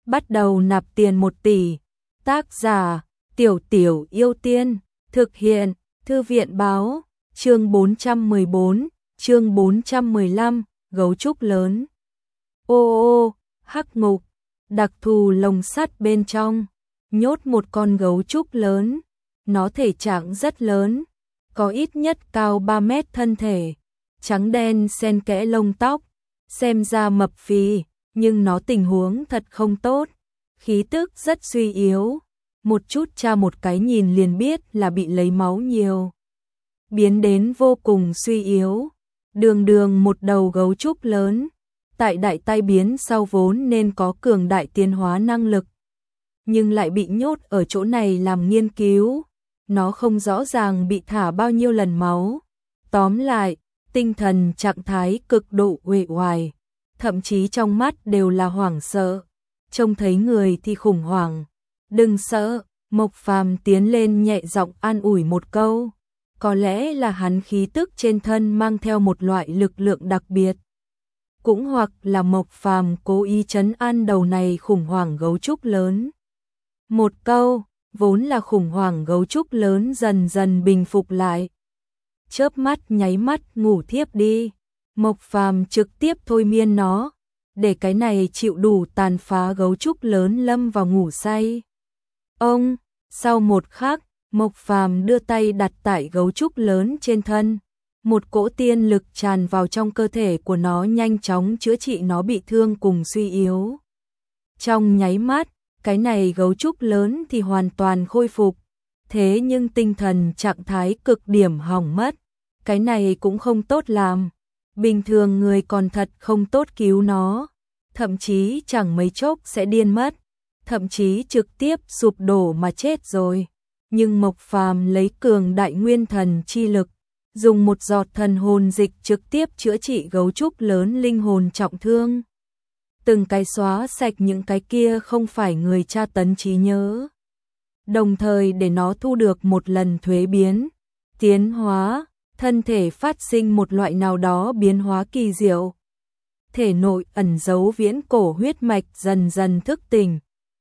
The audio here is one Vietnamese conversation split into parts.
bắt đầu nạp tiền 1 tỷ. Tác giả, Tiểu Tiểu Yêu Tiên, thực hiện, Thư viện báo, chương 414, chương 415, gấu trúc lớn. Ô ô, hắc ngục, đặc thù lồng sắt bên trong, nhốt một con gấu trúc lớn, nó thể trạng rất lớn, có ít nhất cao 3 mét thân thể, trắng đen xen kẽ lông tóc, xem ra mập phì, nhưng nó tình huống thật không tốt, khí tức rất suy yếu, một chút tra một cái nhìn liền biết là bị lấy máu nhiều, biến đến vô cùng suy yếu, đường đường một đầu gấu trúc lớn, tại đại tai biến sau vốn nên có cường đại tiến hóa năng lực, nhưng lại bị nhốt ở chỗ này làm nghiên cứu, nó không rõ ràng bị thả bao nhiêu lần máu, tóm lại, tinh thần trạng thái cực độ uể oải, thậm chí trong mắt đều là hoảng sợ, trông thấy người thì khủng hoảng. Đừng sợ, Mộc Phàm tiến lên nhẹ giọng an ủi một câu, có lẽ là hắn khí tức trên thân mang theo một loại lực lượng đặc biệt, cũng hoặc là Mộc Phàm cố ý trấn an đầu này khủng hoảng gấu trúc lớn. Một câu, vốn là khủng hoảng gấu trúc lớn dần dần bình phục lại. Chớp mắt nháy mắt ngủ thiếp đi, Mộc Phàm trực tiếp thôi miên nó, để cái này chịu đủ tàn phá gấu trúc lớn lâm vào ngủ say. Ông, sau một khắc, Mộc Phàm đưa tay đặt tại gấu trúc lớn trên thân, một cỗ tiên lực tràn vào trong cơ thể của nó nhanh chóng chữa trị nó bị thương cùng suy yếu. Trong nháy mắt, cái này gấu trúc lớn thì hoàn toàn khôi phục, thế nhưng tinh thần trạng thái cực điểm hỏng mất, cái này cũng không tốt làm, bình thường người còn thật không tốt cứu nó, thậm chí chẳng mấy chốc sẽ điên mất, thậm chí trực tiếp sụp đổ mà chết rồi. Nhưng Mộc Phàm lấy cường đại nguyên thần chi lực, dùng một giọt thần hồn dịch trực tiếp chữa trị gấu trúc lớn linh hồn trọng thương. Từng cái xóa sạch những cái kia không phải người tra tấn trí nhớ. Đồng thời để nó thu được một lần thuế biến, tiến hóa, thân thể phát sinh một loại nào đó biến hóa kỳ diệu. Thể nội ẩn giấu viễn cổ huyết mạch dần dần thức tỉnh.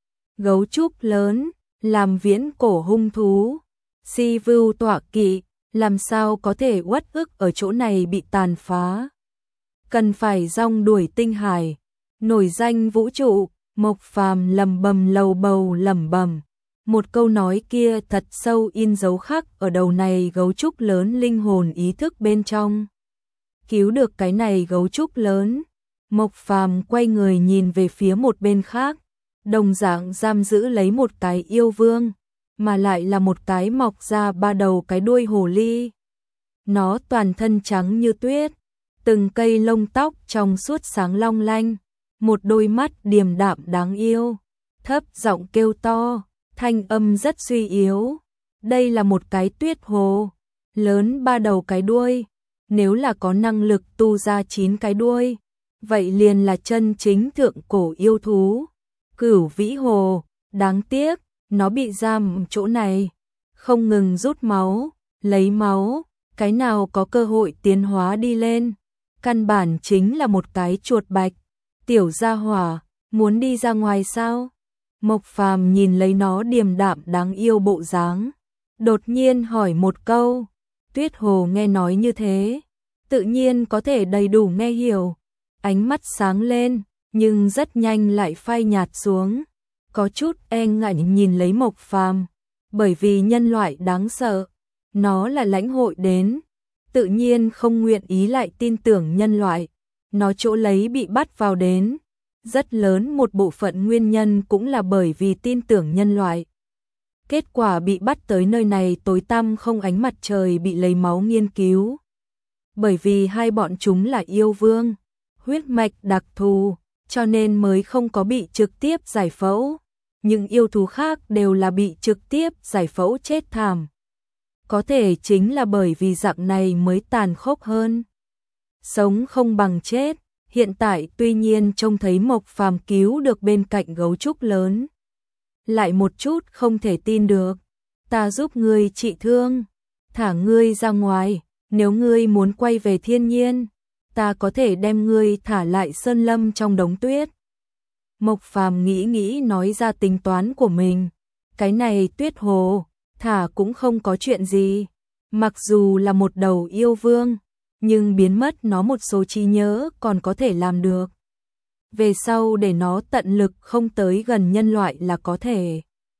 Gấu trúc lớn, làm viễn cổ hung thú, si vưu tọa kỵ, làm sao có thể uất ức ở chỗ này bị tàn phá. Cần phải rong đuổi tinh hải, nổi danh vũ trụ, Mộc Phàm lẩm bẩm lầu bầu lẩm bẩm. Một câu nói kia thật sâu in dấu khắc ở đầu này gấu trúc lớn linh hồn ý thức bên trong. Cứu được cái này gấu trúc lớn, Mộc Phàm quay người nhìn về phía một bên khác, đồng dạng giam giữ lấy một cái yêu vương, mà lại là một cái mọc ra 3 đầu cái đuôi hồ ly. Nó toàn thân trắng như tuyết, từng cây lông tóc trong suốt sáng long lanh, một đôi mắt điềm đạm đáng yêu, thấp giọng kêu to, thanh âm rất suy yếu. Đây là một cái tuyết hồ, lớn 3 đầu cái đuôi, nếu là có năng lực tu ra 9 cái đuôi, vậy liền là chân chính thượng cổ yêu thú. Cửu vĩ hồ, đáng tiếc, nó bị giam chỗ này, không ngừng rút máu, lấy máu, cái nào có cơ hội tiến hóa đi lên, căn bản chính là một cái chuột bạch. Tiểu gia hỏa, muốn đi ra ngoài sao? Mộc Phàm nhìn lấy nó điềm đạm đáng yêu bộ dáng, đột nhiên hỏi một câu. Tuyết hồ nghe nói như thế, tự nhiên có thể đầy đủ nghe hiểu, ánh mắt sáng lên, nhưng rất nhanh lại phai nhạt xuống, có chút e ngại nhìn lấy Mộc Phàm, bởi vì nhân loại đáng sợ, nó là lãnh hội đến, tự nhiên không nguyện ý lại tin tưởng nhân loại, nó chỗ lấy bị bắt vào đến, rất lớn một bộ phận nguyên nhân cũng là bởi vì tin tưởng nhân loại. Kết quả bị bắt tới nơi này tối tăm không ánh mặt trời bị lấy máu nghiên cứu. Bởi vì hai bọn chúng là yêu vương, huyết mạch đặc thù, cho nên mới không có bị trực tiếp giải phẫu. Những yêu thú khác đều là bị trực tiếp giải phẫu chết thảm. Có thể chính là bởi vì dạng này mới tàn khốc hơn. Sống không bằng chết, hiện tại tuy nhiên trông thấy Mộc Phàm cứu được bên cạnh gấu trúc lớn. Lại một chút không thể tin được, ta giúp ngươi trị thương, thả ngươi ra ngoài, nếu ngươi muốn quay về thiên nhiên, ta có thể đem ngươi thả lại sơn lâm trong đống tuyết. Mộc Phàm nghĩ nghĩ nói ra tính toán của mình. Cái này Tuyết Hồ, thả cũng không có chuyện gì. Mặc dù là một đầu yêu vương, nhưng biến mất nó một số trí nhớ còn có thể làm được. Về sau để nó tận lực không tới gần nhân loại là có thể.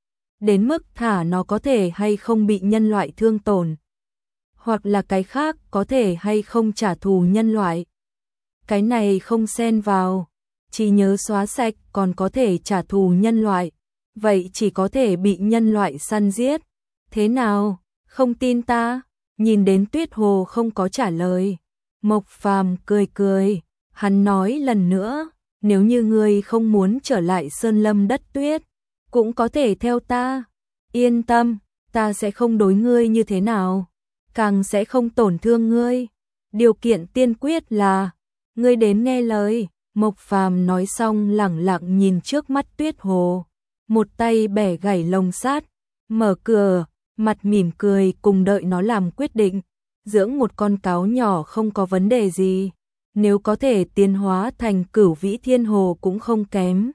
Đến mức thả nó có thể hay không bị nhân loại thương tổn. Hoặc là cái khác có thể hay không trả thù nhân loại. Cái này không xen vào. Trí nhớ xóa sạch còn có thể trả thù nhân loại. Vậy chỉ có thể bị nhân loại săn giết. Thế nào? Không tin ta? Nhìn đến Tuyết Hồ không có trả lời. Mộc Phàm cười cười. Hắn nói lần nữa. Nếu như ngươi không muốn trở lại sơn lâm đất tuyết, cũng có thể theo ta. Yên tâm, ta sẽ không đối ngươi như thế nào. Càng sẽ không tổn thương ngươi. Điều kiện tiên quyết là ngươi đến nghe lời. Mộc Phàm nói xong lẳng lặng nhìn trước mắt Tuyết Hồ. Một tay bẻ gảy lồng sắt, mở cửa, mặt mỉm cười cùng đợi nó làm quyết định. Dưỡng một con cáo nhỏ không có vấn đề gì. Nếu có thể tiến hóa thành Cửu Vĩ Thiên Hồ cũng không kém.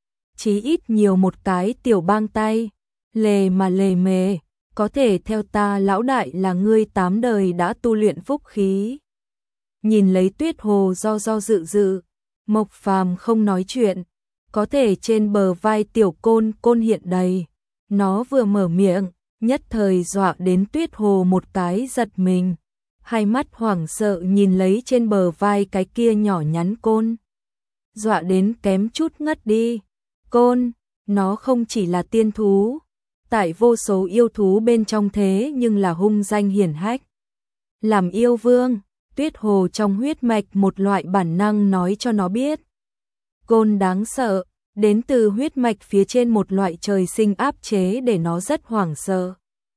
Chí ít nhiều một cái tiểu bang tay. Lề mà lề mề, có thể theo ta lão đại là ngươi 8 đời đã tu luyện phúc khí. Nhìn lấy Tuyết Hồ do dự, Mộc Phàm không nói chuyện. Có thể trên bờ vai tiểu côn hiện đầy. Nó vừa mở miệng, nhất thời dọa đến Tuyết Hồ một cái giật mình. Hai mắt hoảng sợ nhìn lấy trên bờ vai cái kia nhỏ nhắn côn. Dọa đến kém chút ngất đi. Côn, nó không chỉ là tiên thú. Tại vô số yêu thú bên trong thế nhưng là hung danh hiển hách. Làm yêu vương, Tuyết Hồ trong huyết mạch một loại bản năng nói cho nó biết. Côn đáng sợ, đến từ huyết mạch phía trên một loại trời sinh áp chế để nó rất hoảng sợ.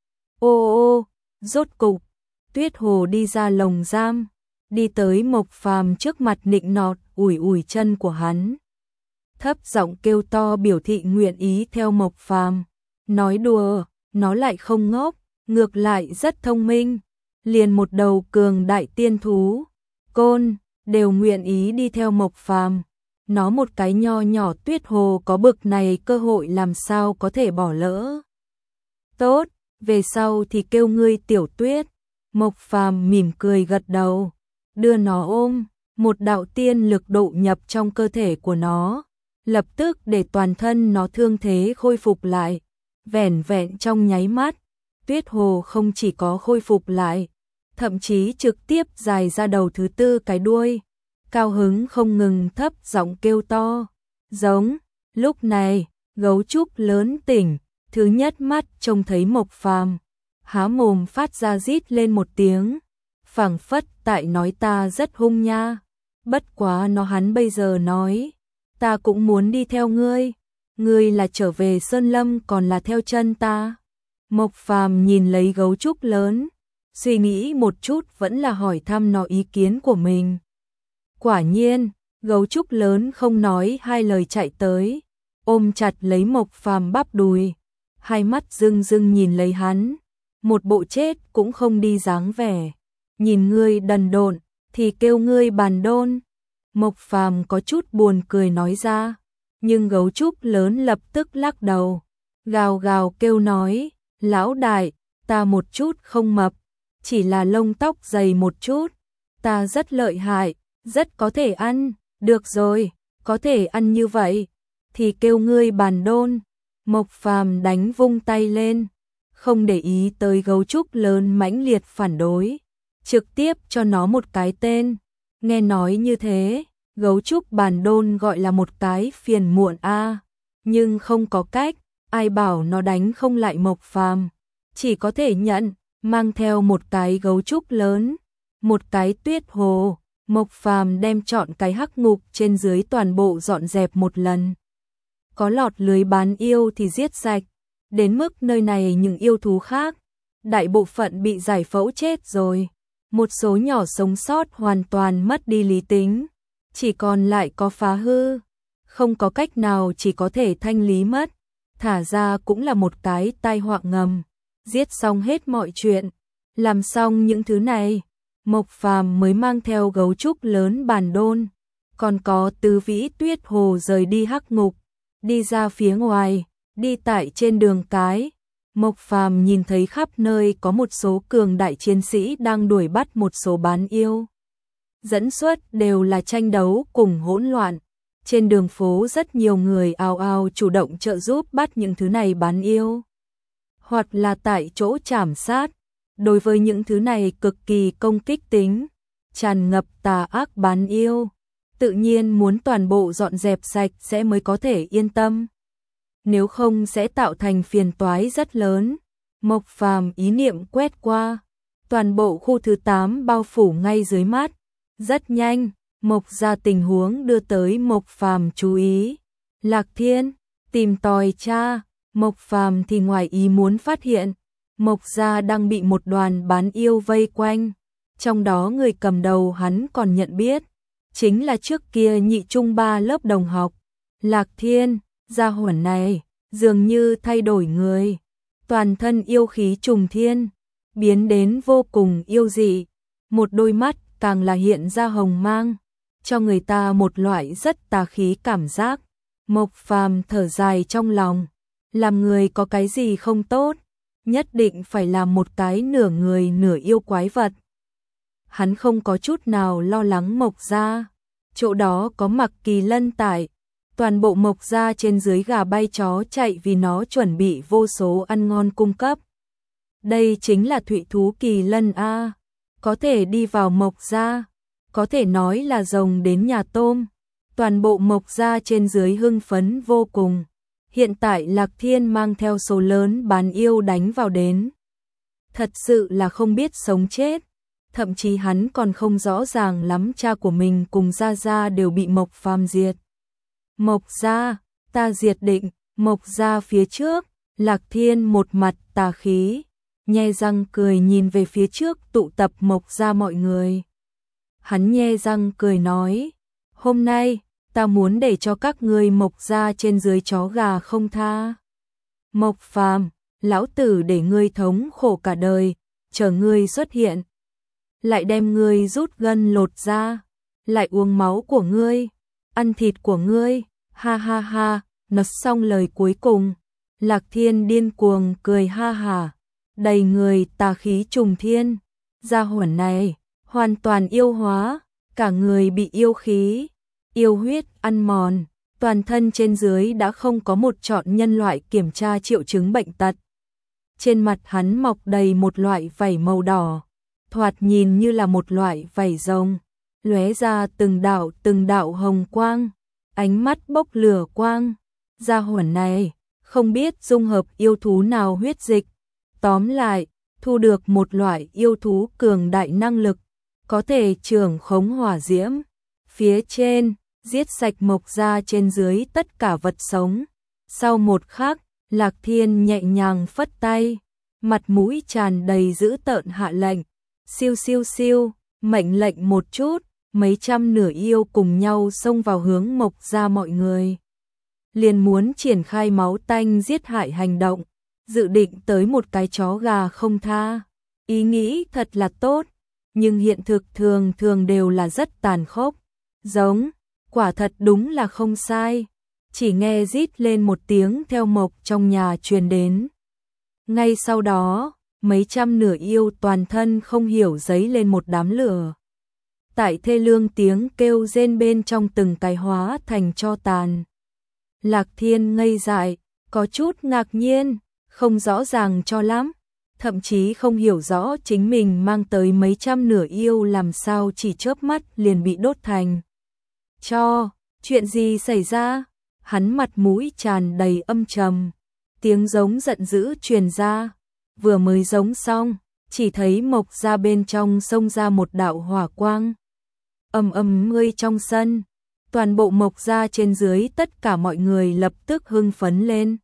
Ô, rốt cục, Tuyết Hồ đi ra lồng giam, đi tới Mộc Phàm trước mặt nịnh nọt, ủi chân của hắn. Thấp giọng kêu to biểu thị nguyện ý theo Mộc Phàm. Nói đùa, nó lại không ngốc, ngược lại rất thông minh. Liền một đầu cường đại tiên thú, côn, đều nguyện ý đi theo Mộc Phàm. Nó một cái nho nhỏ Tuyết Hồ có bực này cơ hội làm sao có thể bỏ lỡ. Tốt, về sau thì kêu ngươi Tiểu Tuyết. Mộc Phàm mỉm cười gật đầu, đưa nó ôm, một đạo tiên lực độ nhập trong cơ thể của nó, lập tức để toàn thân nó thương thế khôi phục lại. Vẻn vẹn trong nháy mắt, Tuyết Hồ không chỉ có khôi phục lại, thậm chí trực tiếp dài ra đầu thứ 4 cái đuôi, cao hứng không ngừng thấp giọng kêu to, giống. Lúc này, gấu trúc lớn tỉnh, thứ nhất mắt trông thấy Mộc Phàm, há mồm phát ra rít lên một tiếng, phảng phất tại nói ta rất hung nha. Bất quá hắn bây giờ nói, ta cũng muốn đi theo ngươi. Ngươi là trở về sơn lâm còn là theo chân ta? Mộc Phàm nhìn lấy gấu trúc lớn, suy nghĩ một chút vẫn là hỏi thăm nó ý kiến của mình. Quả nhiên, gấu trúc lớn không nói hai lời chạy tới, ôm chặt lấy Mộc Phàm bắp đùi, hai mắt rưng rưng nhìn lấy hắn, một bộ chết cũng không đi dáng vẻ. Nhìn ngươi đần độn, thì kêu ngươi bàn đôn. Mộc Phàm có chút buồn cười nói ra. Nhưng gấu trúc lớn lập tức lắc đầu, gào gào kêu nói, lão đại, ta một chút không mập, chỉ là lông tóc dày một chút, ta rất lợi hại, rất có thể ăn, được rồi, có thể ăn như vậy, thì kêu ngươi bàn đôn. Mộc Phàm đánh vung tay lên, không để ý tới gấu trúc lớn mãnh liệt phản đối, trực tiếp cho nó một cái tên. Nghe nói như thế, gấu trúc bàn đôn gọi là một cái phiền muộn a, nhưng không có cách, ai bảo nó đánh không lại Mộc Phàm, chỉ có thể nhận, mang theo một cái gấu trúc lớn, một cái Tuyết Hồ. Mộc Phàm đem chọn cái hắc ngục trên dưới toàn bộ dọn dẹp một lần. Có lọt lưới bán yêu thì giết sạch, đến mức nơi này những yêu thú khác, đại bộ phận bị giải phẫu chết rồi, một số nhỏ sống sót hoàn toàn mất đi lý tính. Chỉ còn lại có phá hư, không có cách nào chỉ có thể thanh lý mất, thả ra cũng là một cái tai họa ngầm, giết xong hết mọi chuyện, làm xong những thứ này, Mộc Phàm mới mang theo gấu trúc lớn bàn đôn, còn có Tứ Vĩ Tuyết Hồ rời đi hắc ngục, đi ra phía ngoài, đi tại trên đường cái. Mộc Phàm nhìn thấy khắp nơi có một số cường đại chiến sĩ đang đuổi bắt một số bán yêu. Dẫn xuất đều là tranh đấu cùng hỗn loạn. Trên đường phố rất nhiều người ào ào chủ động trợ giúp bắt những thứ này bán yêu. Hoặc là tại chỗ trảm sát. Đối với những thứ này cực kỳ công kích tính, tràn ngập tà ác bán yêu. Tự nhiên muốn toàn bộ dọn dẹp sạch sẽ mới có thể yên tâm. Nếu không sẽ tạo thành phiền toái rất lớn. Mộc Phàm ý niệm quét qua. Toàn bộ khu thứ 8 bao phủ ngay dưới mắt. Rất nhanh, Mộc gia tình huống đưa tới Mộc Phàm chú ý. Lạc Thiên, tìm tòi tra. Mộc Phàm thì ngoài ý muốn phát hiện. Mộc gia đang bị một đoàn bán yêu vây quanh. Trong đó người cầm đầu hắn còn nhận biết. Chính là trước kia nhị trung 3 lớp đồng học. Lạc Thiên, gia hỏa này, dường như thay đổi người. Toàn thân yêu khí trùng thiên, biến đến vô cùng yêu dị. Một đôi mắt càng là hiện ra hồng mang, cho người ta một loại rất tà khí cảm giác. Mộc Phàm thở dài trong lòng, làm người có cái gì không tốt, nhất định phải làm một cái nửa người nửa yêu quái vật. Hắn không có chút nào lo lắng Mộc gia, chỗ đó có Mặc Kỳ Lân tại, toàn bộ Mộc gia trên dưới gà bay chó chạy vì nó chuẩn bị vô số ăn ngon cung cấp. Đây chính là thụy thú Kỳ Lân a, có thể đi vào Mộc gia, có thể nói là rồng đến nhà tôm. Toàn bộ Mộc gia trên dưới hưng phấn vô cùng. Hiện tại Lạc Thiên mang theo số lớn bán yêu đánh vào đến. Thật sự là không biết sống chết. Thậm chí hắn còn không rõ ràng lắm cha của mình cùng Gia Gia đều bị Mộc Phàm diệt. Mộc gia, ta diệt định. Mộc gia phía trước, Lạc Thiên một mặt tà khí, nhe răng cười nhìn về phía trước tụ tập Mộc gia mọi người. Hắn nhe răng cười nói, hôm nay, ta muốn để cho các ngươi Mộc gia trên dưới chó gà không tha. Mộc Phàm, lão tử để ngươi thống khổ cả đời, chờ ngươi xuất hiện. Lại đem ngươi rút gân lột da, lại uống máu của ngươi, ăn thịt của ngươi, ha ha ha. Nói xong lời cuối cùng, Lạc Thiên điên cuồng cười ha hả, đầy người tà khí trùng thiên. Gia hỏa này hoàn toàn yêu hóa, cả người bị yêu khí, yêu huyết ăn mòn, toàn thân trên dưới đã không có một chọn nhân loại kiểm tra triệu chứng bệnh tật. Trên mặt hắn mọc đầy một loại vảy màu đỏ, thoạt nhìn như là một loại vảy rồng, lóe ra từng đạo hồng quang, ánh mắt bốc lửa quang. Gia hỏa này không biết dung hợp yêu thú nào huyết dịch, tóm lại thu được một loại yêu thú cường đại năng lực, có thể trưởng khống hỏa diễm. Phía trên, giết sạch Mộc gia trên dưới tất cả vật sống. Sau một khắc, Lạc Thiên nhẹ nhàng phất tay, mặt mũi tràn đầy dữ tợn hạ lệnh. Siêu siêu siêu, mệnh lệnh một chút, mấy trăm nửa yêu cùng nhau xông vào hướng Mộc gia mọi người. Liền muốn triển khai máu tanh giết hại hành động, dự định tới một cái chó gà không tha. Ý nghĩ thật là tốt, nhưng hiện thực thường thường đều là rất tàn khốc. Giống, quả thật đúng là không sai. Chỉ nghe rít lên một tiếng theo Mộc trong nhà truyền đến. Ngay sau đó, mấy trăm nửa yêu toàn thân không hiểu giấy lên một đám lửa. Tại thê lương tiếng kêu rên bên trong từng cái hóa thành tro tàn. Lạc Thiên ngây dại, có chút ngạc nhiên, không rõ ràng cho lắm, thậm chí không hiểu rõ chính mình mang tới mấy trăm nửa yêu làm sao chỉ chớp mắt liền bị đốt thành tro. Chuyện gì xảy ra? Hắn mặt mũi tràn đầy âm trầm, tiếng giống giận dữ truyền ra. Vừa mới giống xong, chỉ thấy Mộc gia bên trong xông ra một đạo hỏa quang. Ầm ầm ngươi trong sân, toàn bộ Mộc gia trên dưới tất cả mọi người lập tức hưng phấn lên.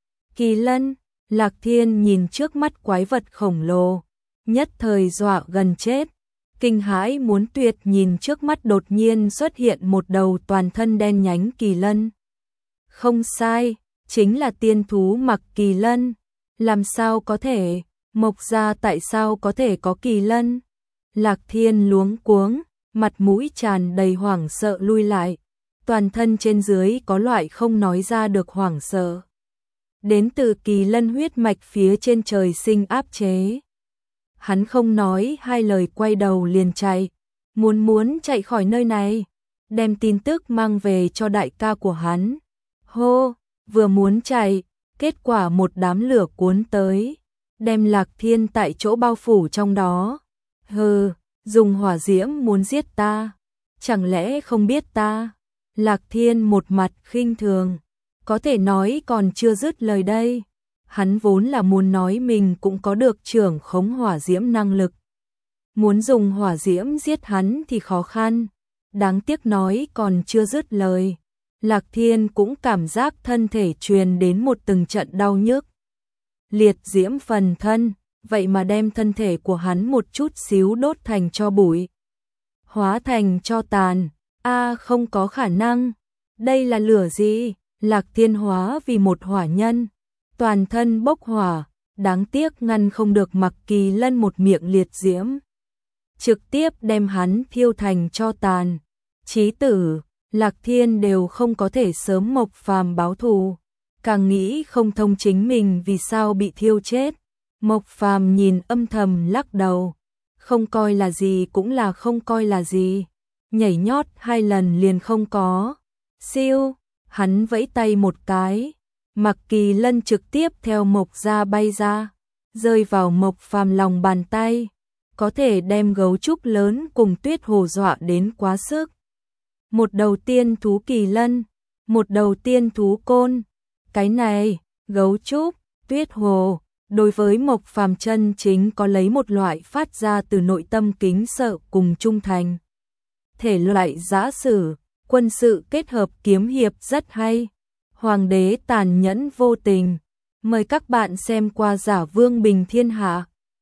Kỳ Lân, Lạc Thiên nhìn trước mắt quái vật khổng lồ, nhất thời dọa gần chết, kinh hãi muốn tuyệt nhìn trước mắt đột nhiên xuất hiện một đầu toàn thân đen nhánh kỳ lân. Không sai, chính là tiên thú Mặc Kỳ Lân. Làm sao có thể? Mộc gia tại sao có thể có kỳ lân? Lạc Thiên luống cuống, mặt mũi tràn đầy hoảng sợ lui lại. toàn thân trên dưới có loại không nói ra được hoảng sợ. Đến từ kỳ lân huyết mạch phía trên trời sinh áp chế. Hắn không nói hai lời quay đầu liền chạy, muốn chạy khỏi nơi này, đem tin tức mang về cho đại ca của hắn. Hô, vừa muốn chạy, kết quả một đám lửa cuốn tới, đem Lạc Thiên tại chỗ bao phủ trong đó. Hừ, dùng hỏa diễm muốn giết ta, chẳng lẽ không biết ta? Lạc Thiên một mặt khinh thường, có thể nói còn chưa dứt lời đây. Hắn vốn là muốn nói mình cũng có được trưởng khống hỏa diễm năng lực. Muốn dùng hỏa diễm giết hắn thì khó khăn. Đáng tiếc nói còn chưa dứt lời. Lạc Thiên cũng cảm giác thân thể truyền đến một từng trận đau nhức. Liệt diễm phần thân, vậy mà đem thân thể của hắn một chút xíu đốt thành tro bụi. Hóa thành tro tàn, không có khả năng. Đây là lửa gì? Lạc Thiên hóa vì một hỏa nhân. Toàn thân bốc hỏa, đáng tiếc ngăn không được Mặc Kỳ Lân một miệng liệt diễm. Trực tiếp đem hắn thiêu thành tro tàn. Chí tử, Lạc Thiên đều không có thể sớm Mộc Phàm báo thù. Càng nghĩ không thông chính mình vì sao bị thiêu chết. Mộc Phàm nhìn âm thầm lắc đầu. Không coi là gì cũng là không coi là gì. Nhảy nhót 2 lần liền không có. Siêu, hắn vẫy tay một cái. Mặc Kỳ Lân trực tiếp theo Mộc ra bay ra, rơi vào Mộc Phàm lòng bàn tay, có thể đem gấu trúc lớn cùng Tuyết Hồ dọa đến quá sức. Một đầu tiên thú kỳ lân, một đầu tiên thú côn. Cái này, gấu trúc, Tuyết Hồ, đối với Mộc Phàm chân chính có lấy một loại phát ra từ nội tâm kính sợ cùng trung thành. Thể loại giã sử, quân sự kết hợp kiếm hiệp rất hay. Hoàng đế tàn nhẫn vô tình. Mời các bạn xem qua Giả Vương Bình Thiên Hạ.